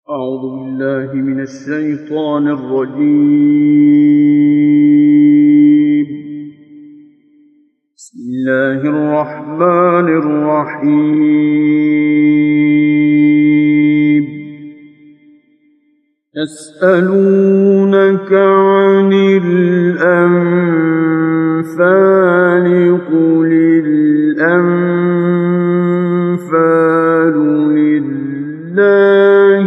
أعوذ بالله من الشيطان الرجيم. بسم الله الرحمن الرحيم. يسألونك عن الأنفال قل الأنفال لله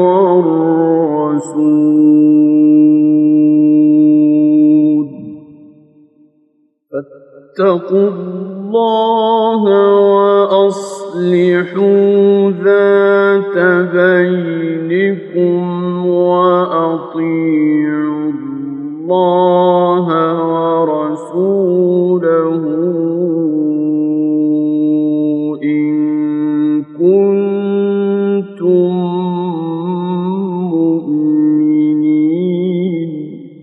والرسول فاتقوا الله وأصلحوا ذات بينكم وأطيعوا الله ورسوله إن كنتم مؤمنين.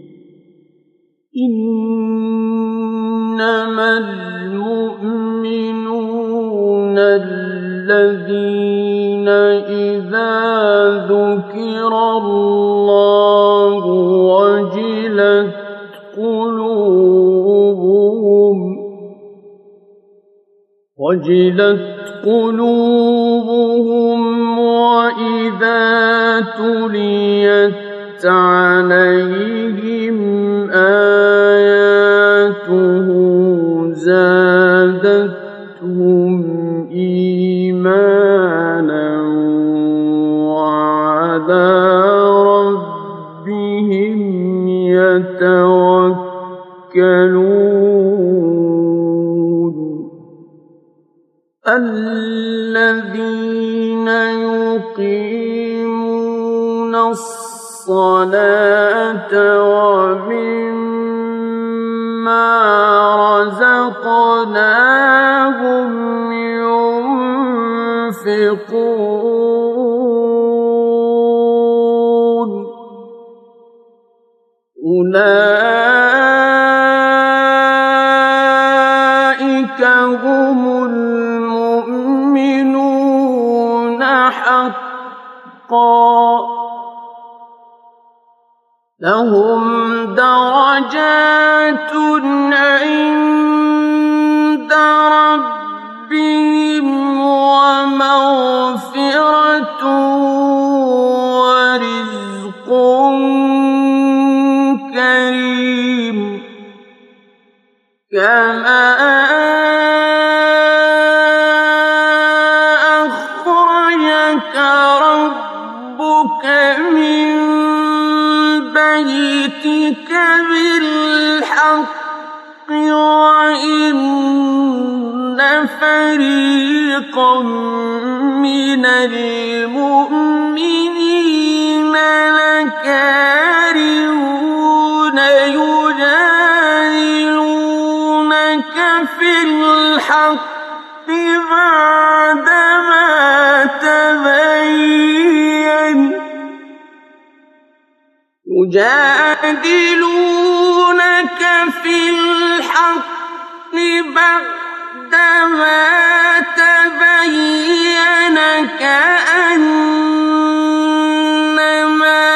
إنما المؤمنون الذين إذا ذكر الله وجلت قلوبهم وإذا تليت عليهم آياته زادتهم إيمانا وعلى ربهم يتوكلون. الذين يقيمون الصلاة ومما رزقناهم ينفقون أولئك هم المؤمنون حقا لهم درجات عند ربهم ومغفرة ورزق كريم. كما أخرجك ربك من بيتك بالحق وإن فريقا من المؤمنين لكارهون يجادلونك في الحق بعدما تبين يجادلونك في الحق بعدما تبين كأنما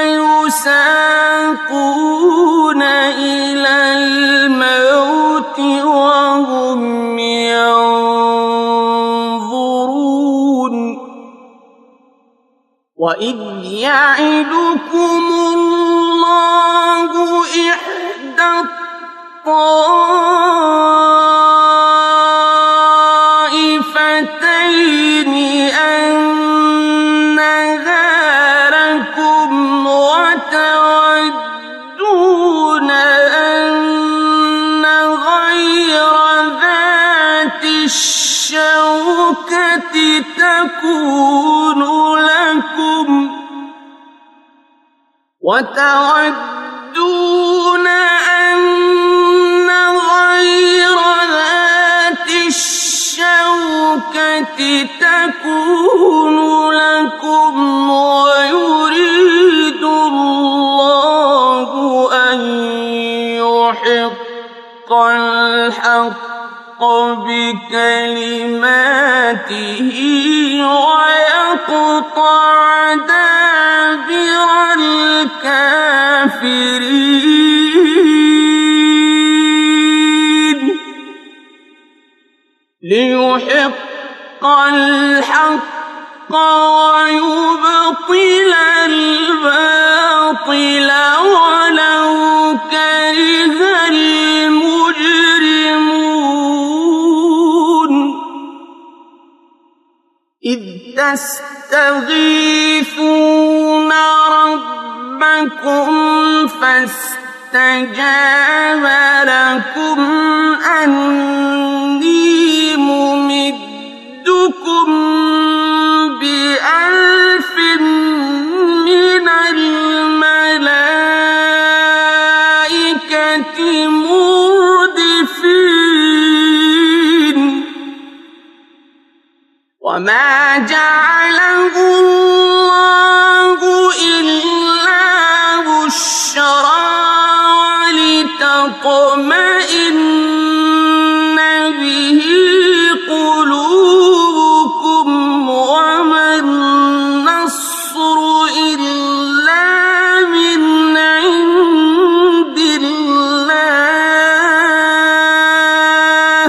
يساقون إلى الموت وهم ينظرون. وإذ يعدكم الله إحدى الطائفتين أنها لكم وتودون أن غير ذات الشوكة تكون لكم ويريد الله أن يحق الحق بكلماته ويقطع دابر الكافرين ليحق الحق ويبطل الباطل ولو كره المجرمون إذ تستغيثون ربكم فاستجاب لكم أني ممدكم بألف من الملائكة مردفين وما جعله الله إلا بشرى ولتطمئن به قلوبكم وما النصر إلا من عند الله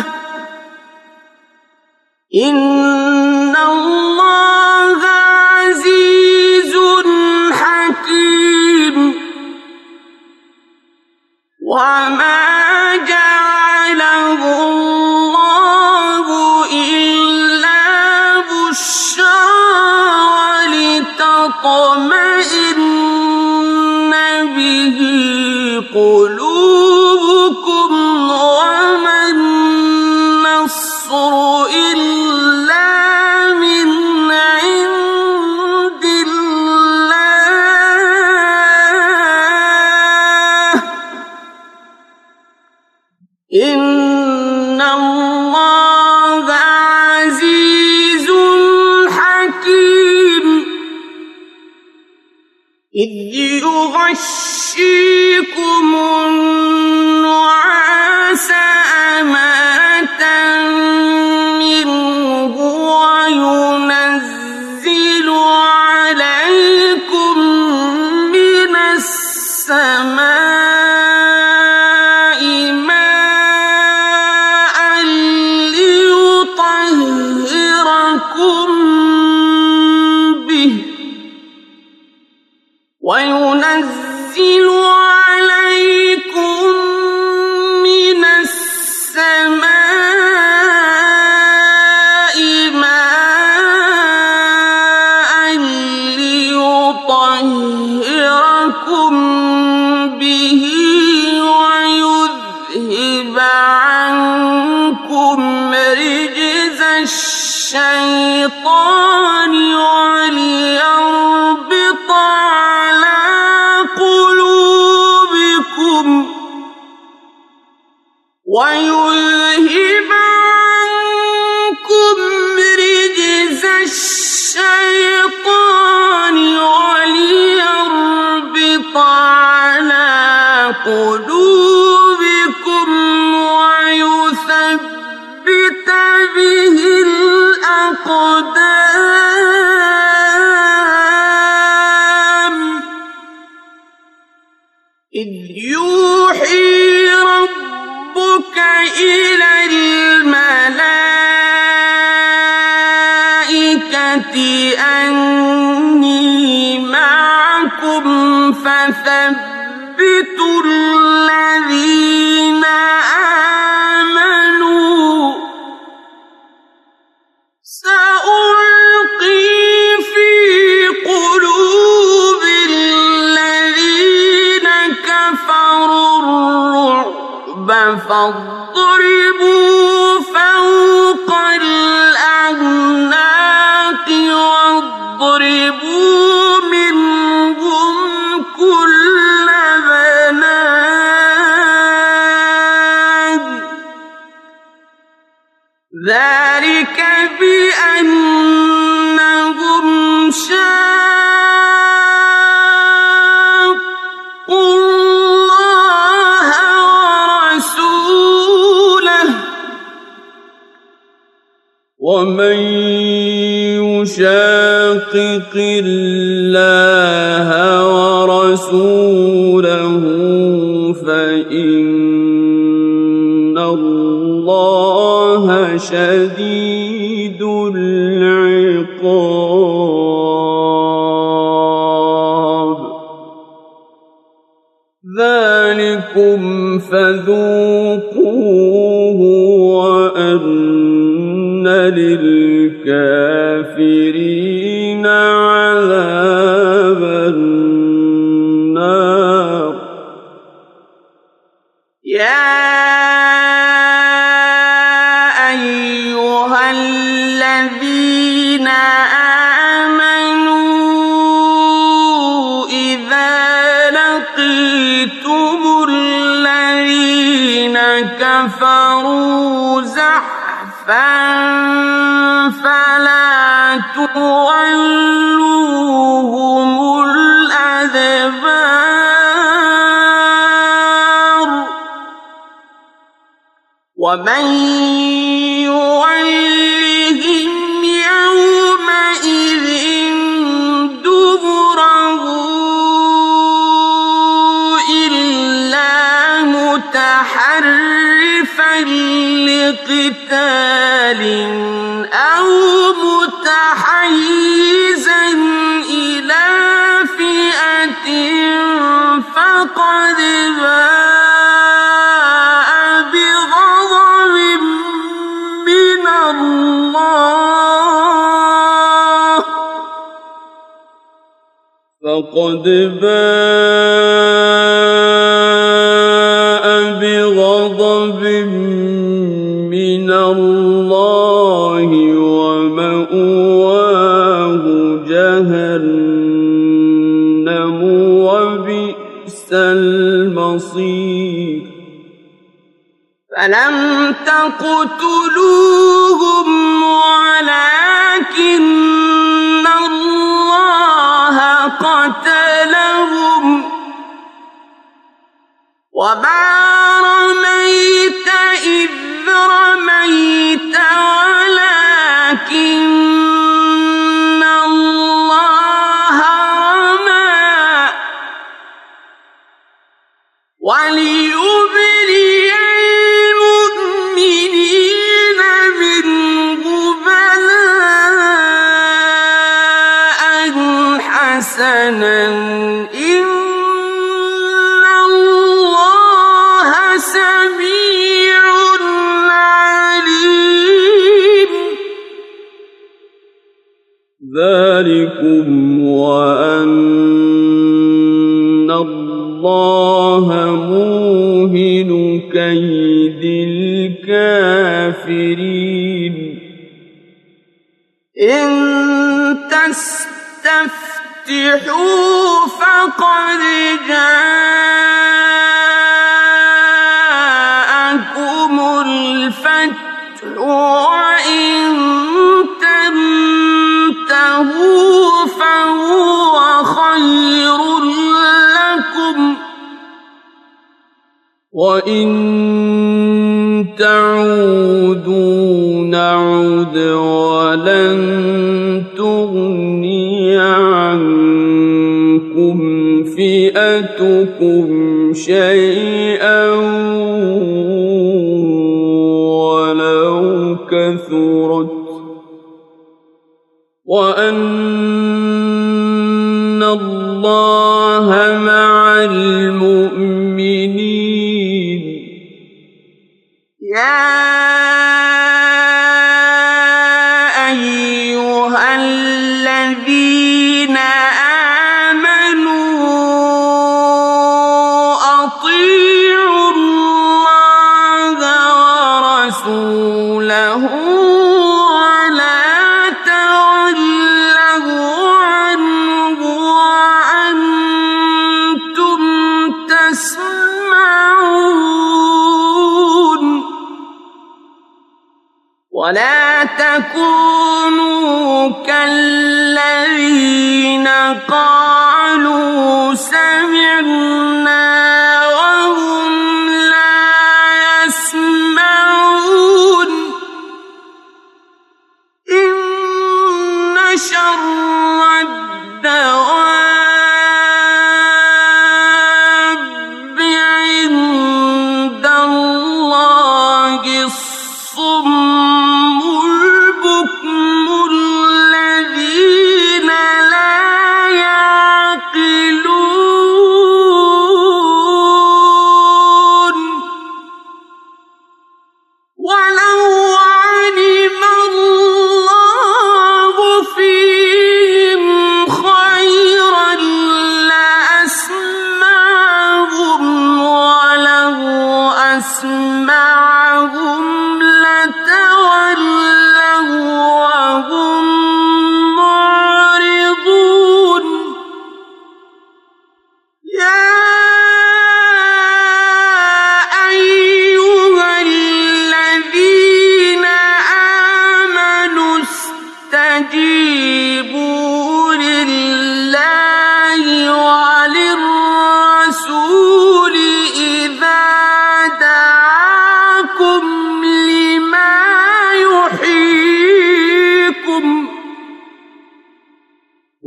إن الله عزيز حكيم وما جعله الله إلا بشرى ولتطمئن به قلوبكم وما النصر إلا من عند الله إن الله عزيز حكيم إذ يغشيكم النعاس أمانة منه وينزل عليكم من السماء ماء ليطهركم به وينزل عليكم من السماء ماء ليطهركم به ويذهب عنكم رجز الشيطان وليربط على قلوبكم ويذهب عنكم رجز الشيطان وليربط على قلوبكم ويثبت به الأقدام إذ يوحي ربك إلى الملائكة أني معكم فثبتوا الذين آمنوا سألقي في قلوب الذين كفروا الرعب فاضربوا فوق الأعناق واضربوا منهم كل بنان ذلك بأنهم شاقوا الله ورسوله ومن يشاقق الله ورسوله لكم فذوقوه وأن للكافرين عذاب النار. يا أيها الذين آمنوا إذا لقيتم الذين كفروا زحفا فلا تولوهم الأدبار ومن يولهم يومئذ دبره إلا متحرفا لقتال أو متحيزا إلى فئة فقد باء بغضب من الله ومأواه جهنم وبئس المصير. فلم تقتلوهم ولكن الله قتلهم وما رميت إذ رميت ولكن الله رمى وليبلي المؤمنين منه بلاء حسنا إن الله سميع عليم. ذلكم وأن الله موهن كيد الكافرين. إن تستفتحوا فقد جاءكم الفتح وإن تنتهوا فهو خير لكم وإن تعودوا نعد ولن تغني عنكم فئتكم شيئا ولو كثرت وأن الله مع المؤمنين. يا أيها الذين آمنوا أطيعوا الله ورسوله ولا تولوا عنه وأنتم تسمعون. ولا تكونوا كالذين قالوا سمعنا وهم لا يسمعون. إن شر الدواب عند الله الصم البكم الذين لا يعقلون.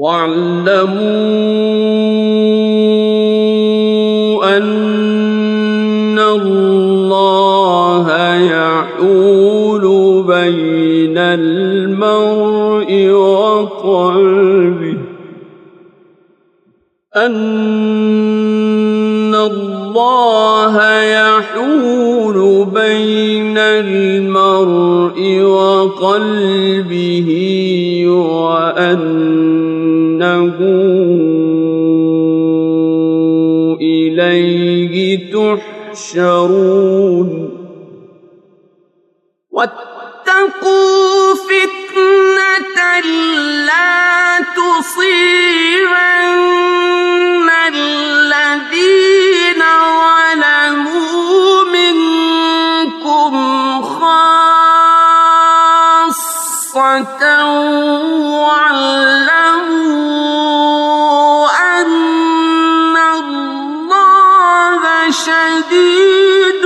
واعلموا أن الله يحول بين المرء وقلبه وأنه إليه تحشرون واتقوا فتنة لا تصيبن الذين ظلموا منكم خاصة واعلموا أن الله شديد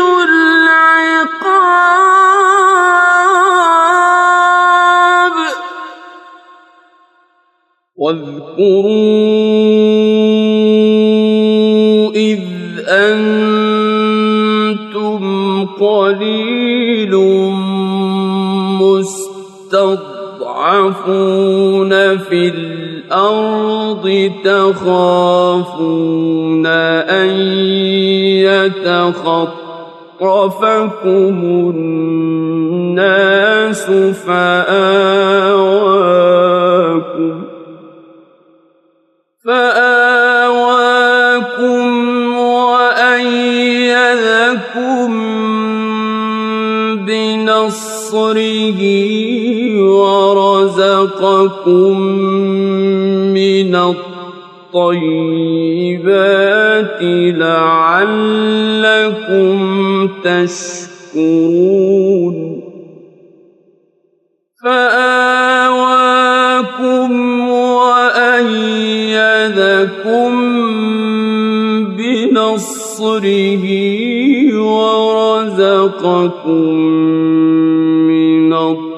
العقاب واذكروا إذ أنتم قليل مستضعفون في الأرض تخافون أن يتخطفكم الناس فآواكم وأيدكم بنصره ورزقكم من الطيبات لعلكم تشكرون فآواكم وأيدكم بنصره ورزقكم من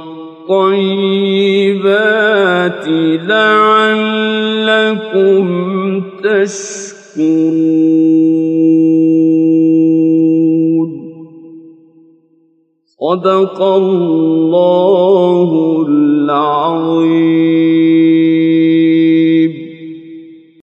الطيبات لعلكم تشكرون صدق الله العظيم.